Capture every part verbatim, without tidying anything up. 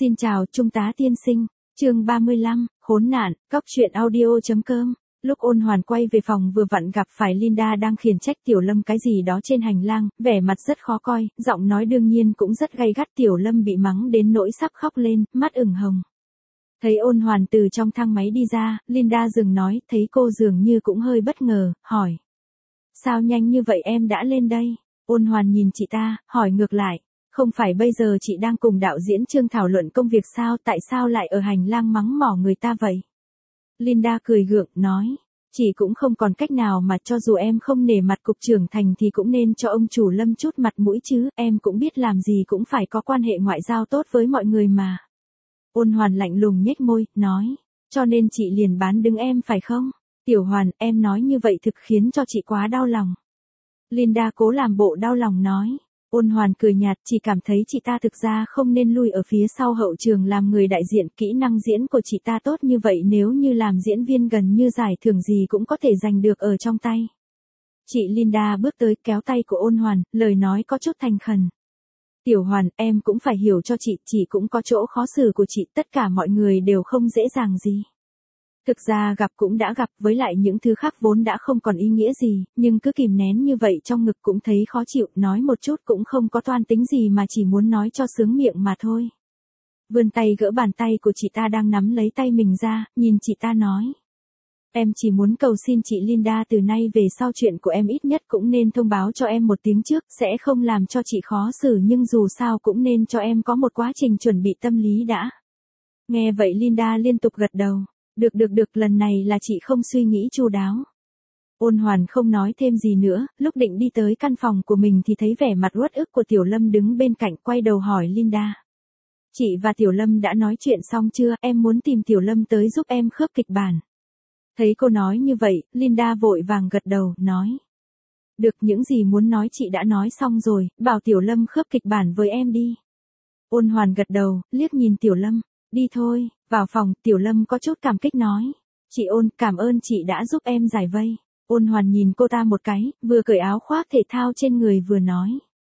Xin chào Trung tá tiên sinh, chương ba mươi lăm, khốn nạn, cóc truyện audio.com. Lúc Ôn Hoàn quay về phòng vừa vặn gặp phải Linda đang khiển trách Tiểu Lâm cái gì đó trên hành lang, vẻ mặt rất khó coi, giọng nói đương nhiên cũng rất gay gắt. Tiểu Lâm bị mắng đến nỗi sắp khóc lên, mắt ửng hồng. Thấy Ôn Hoàn từ trong thang máy đi ra, Linda dừng nói, thấy cô dường như cũng hơi bất ngờ, hỏi. Sao nhanh như vậy em đã lên đây? Ôn Hoàn nhìn chị ta, hỏi ngược lại. Không phải bây giờ chị đang cùng đạo diễn Trương thảo luận công việc sao, tại sao lại ở hành lang mắng mỏ người ta vậy? Linda cười gượng, nói. Chị cũng không còn cách nào mà cho dù em không nể mặt cục trưởng Thành thì cũng nên cho ông chủ Lâm chút mặt mũi chứ, em cũng biết làm gì cũng phải có quan hệ ngoại giao tốt với mọi người mà. Ôn Hoàn lạnh lùng nhếch môi, nói. Cho nên chị liền bán đứng em phải không? Tiểu Hoàn, em nói như vậy thực khiến cho chị quá đau lòng. Linda cố làm bộ đau lòng nói. Ôn Hoàn cười nhạt, chỉ cảm thấy chị ta thực ra không nên lui ở phía sau hậu trường làm người đại diện, kỹ năng diễn của chị ta tốt như vậy nếu như làm diễn viên gần như giải thưởng gì cũng có thể giành được ở trong tay. Chị Linda bước tới kéo tay của Ôn Hoàn, lời nói có chút thành khẩn. Tiểu Hoàn, em cũng phải hiểu cho chị, chị cũng có chỗ khó xử của chị, tất cả mọi người đều không dễ dàng gì. Thực ra gặp cũng đã gặp, với lại những thứ khác vốn đã không còn ý nghĩa gì, nhưng cứ kìm nén như vậy trong ngực cũng thấy khó chịu, nói một chút cũng không có toan tính gì mà chỉ muốn nói cho sướng miệng mà thôi. Vươn tay gỡ bàn tay của chị ta đang nắm lấy tay mình ra, nhìn chị ta nói. Em chỉ muốn cầu xin chị Linda từ nay về sau chuyện của em ít nhất cũng nên thông báo cho em một tiếng trước, sẽ không làm cho chị khó xử nhưng dù sao cũng nên cho em có một quá trình chuẩn bị tâm lý đã. Nghe vậy Linda liên tục gật đầu. Được được được, lần này là chị không suy nghĩ chu đáo. Ôn Hoàn không nói thêm gì nữa, lúc định đi tới căn phòng của mình thì thấy vẻ mặt uất ức của Tiểu Lâm đứng bên cạnh, quay đầu hỏi Linda. Chị và Tiểu Lâm đã nói chuyện xong chưa, em muốn tìm Tiểu Lâm tới giúp em khớp kịch bản. Thấy cô nói như vậy, Linda vội vàng gật đầu, nói. Được, những gì muốn nói chị đã nói xong rồi, bảo Tiểu Lâm khớp kịch bản với em đi. Ôn Hoàn gật đầu, liếc nhìn Tiểu Lâm. Đi thôi, vào phòng, Tiểu Lâm có chút cảm kích nói. Chị Ôn, cảm ơn chị đã giúp em giải vây. Ôn Hoàn nhìn cô ta một cái, vừa cởi áo khoác thể thao trên người vừa nói.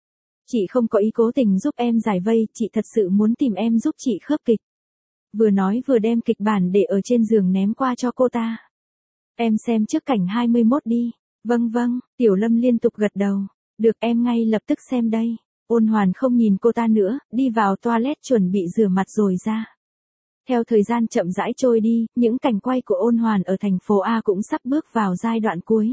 Chị không có ý cố tình giúp em giải vây, chị thật sự muốn tìm em giúp chị khớp kịch. Vừa nói vừa đem kịch bản để ở trên giường ném qua cho cô ta. Em xem trước cảnh hai mươi mốt đi. Vâng vâng, Tiểu Lâm liên tục gật đầu. Được, em ngay lập tức xem đây. Ôn Hoàn không nhìn cô ta nữa, đi vào toilet chuẩn bị rửa mặt rồi ra. Theo thời gian chậm rãi trôi đi, những cảnh quay của Ôn Hoàn ở thành phố A cũng sắp bước vào giai đoạn cuối.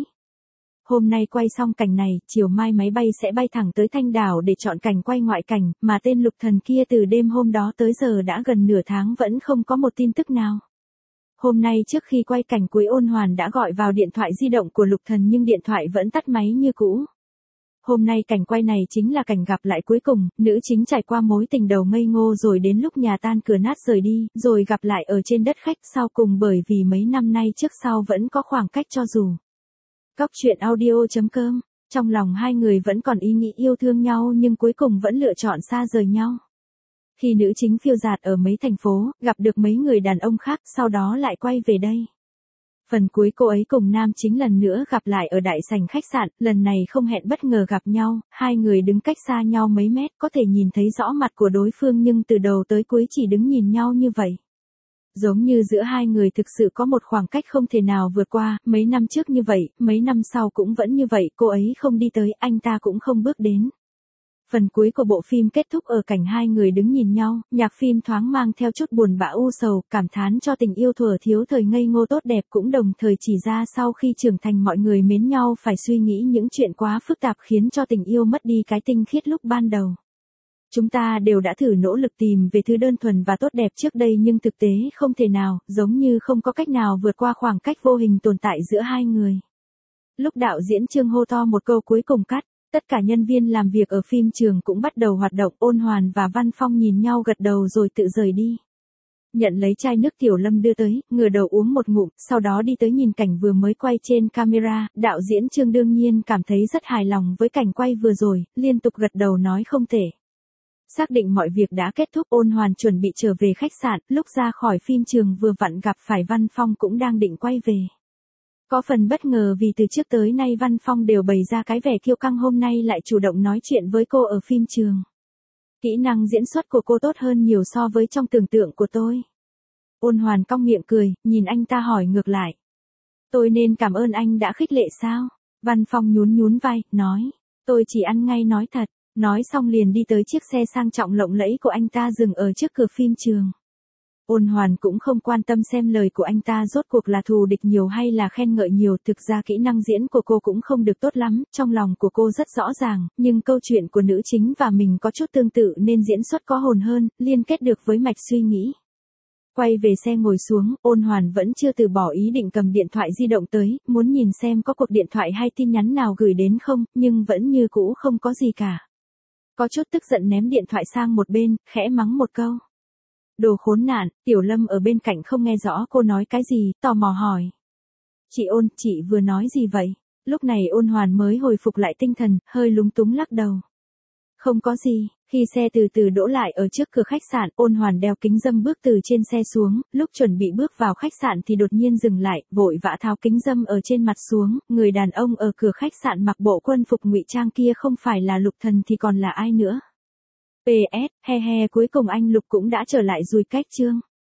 Hôm nay quay xong cảnh này, chiều mai máy bay sẽ bay thẳng tới Thanh Đảo để chọn cảnh quay ngoại cảnh, mà tên Lục Thần kia từ đêm hôm đó tới giờ đã gần nửa tháng vẫn không có một tin tức nào. Hôm nay trước khi quay cảnh cuối, Ôn Hoàn đã gọi vào điện thoại di động của Lục Thần nhưng điện thoại vẫn tắt máy như cũ. Hôm nay cảnh quay này chính là cảnh gặp lại cuối cùng, nữ chính trải qua mối tình đầu ngây ngô rồi đến lúc nhà tan cửa nát rời đi, rồi gặp lại ở trên đất khách sau cùng bởi vì mấy năm nay trước sau vẫn có khoảng cách cho dù. Cóc truyện audio.com, trong lòng hai người vẫn còn ý nghĩ yêu thương nhau nhưng cuối cùng vẫn lựa chọn xa rời nhau. Khi nữ chính phiêu dạt ở mấy thành phố, gặp được mấy người đàn ông khác, sau đó lại quay về đây. Phần cuối cô ấy cùng nam chính lần nữa gặp lại ở đại sảnh khách sạn, lần này không hẹn bất ngờ gặp nhau, hai người đứng cách xa nhau mấy mét có thể nhìn thấy rõ mặt của đối phương nhưng từ đầu tới cuối chỉ đứng nhìn nhau như vậy. Giống như giữa hai người thực sự có một khoảng cách không thể nào vượt qua, mấy năm trước như vậy, mấy năm sau cũng vẫn như vậy, cô ấy không đi tới, anh ta cũng không bước đến. Phần cuối của bộ phim kết thúc ở cảnh hai người đứng nhìn nhau, nhạc phim thoáng mang theo chút buồn bã u sầu, cảm thán cho tình yêu thuở thiếu thời ngây ngô tốt đẹp, cũng đồng thời chỉ ra sau khi trưởng thành mọi người mến nhau phải suy nghĩ những chuyện quá phức tạp khiến cho tình yêu mất đi cái tinh khiết lúc ban đầu. Chúng ta đều đã thử nỗ lực tìm về thứ đơn thuần và tốt đẹp trước đây nhưng thực tế không thể nào, giống như không có cách nào vượt qua khoảng cách vô hình tồn tại giữa hai người. Lúc đạo diễn Trương hô to một câu cuối cùng cắt. Tất cả nhân viên làm việc ở phim trường cũng bắt đầu hoạt động, Ôn Hoàn và Văn Phong nhìn nhau gật đầu rồi tự rời đi. Nhận lấy chai nước Tiểu Lâm đưa tới, ngửa đầu uống một ngụm, sau đó đi tới nhìn cảnh vừa mới quay trên camera, đạo diễn Trương đương nhiên cảm thấy rất hài lòng với cảnh quay vừa rồi, liên tục gật đầu nói không tệ. Xác định mọi việc đã kết thúc, Ôn Hoàn chuẩn bị trở về khách sạn, lúc ra khỏi phim trường vừa vặn gặp phải Văn Phong cũng đang định quay về. Có phần bất ngờ vì từ trước tới nay Văn Phong đều bày ra cái vẻ kiêu căng, hôm nay lại chủ động nói chuyện với cô ở phim trường. Kỹ năng diễn xuất của cô tốt hơn nhiều so với trong tưởng tượng của tôi. Ôn Hoàn cong miệng cười, nhìn anh ta hỏi ngược lại. Tôi nên cảm ơn anh đã khích lệ sao? Văn Phong nhún nhún vai, nói. Tôi chỉ ăn ngay nói thật. Nói xong liền đi tới chiếc xe sang trọng lộng lẫy của anh ta dừng ở trước cửa phim trường. Ôn Hoàn cũng không quan tâm xem lời của anh ta rốt cuộc là thù địch nhiều hay là khen ngợi nhiều, thực ra kỹ năng diễn của cô cũng không được tốt lắm, trong lòng của cô rất rõ ràng, nhưng câu chuyện của nữ chính và mình có chút tương tự nên diễn xuất có hồn hơn, liên kết được với mạch suy nghĩ. Quay về xe ngồi xuống, Ôn Hoàn vẫn chưa từ bỏ ý định cầm điện thoại di động tới, muốn nhìn xem có cuộc điện thoại hay tin nhắn nào gửi đến không, nhưng vẫn như cũ không có gì cả. Có chút tức giận ném điện thoại sang một bên, khẽ mắng một câu. Đồ khốn nạn, Tiểu Lâm ở bên cạnh không nghe rõ cô nói cái gì, tò mò hỏi. Chị Ôn, chị vừa nói gì vậy? Lúc này Ôn Hoàn mới hồi phục lại tinh thần, hơi lúng túng lắc đầu. Không có gì, khi xe từ từ đỗ lại ở trước cửa khách sạn, Ôn Hoàn đeo kính râm bước từ trên xe xuống, lúc chuẩn bị bước vào khách sạn thì đột nhiên dừng lại, vội vã tháo kính râm ở trên mặt xuống, người đàn ông ở cửa khách sạn mặc bộ quân phục ngụy trang kia không phải là Lục Thần thì còn là ai nữa? pê ét, he he cuối cùng anh Lục cũng đã trở lại rồi cách chương.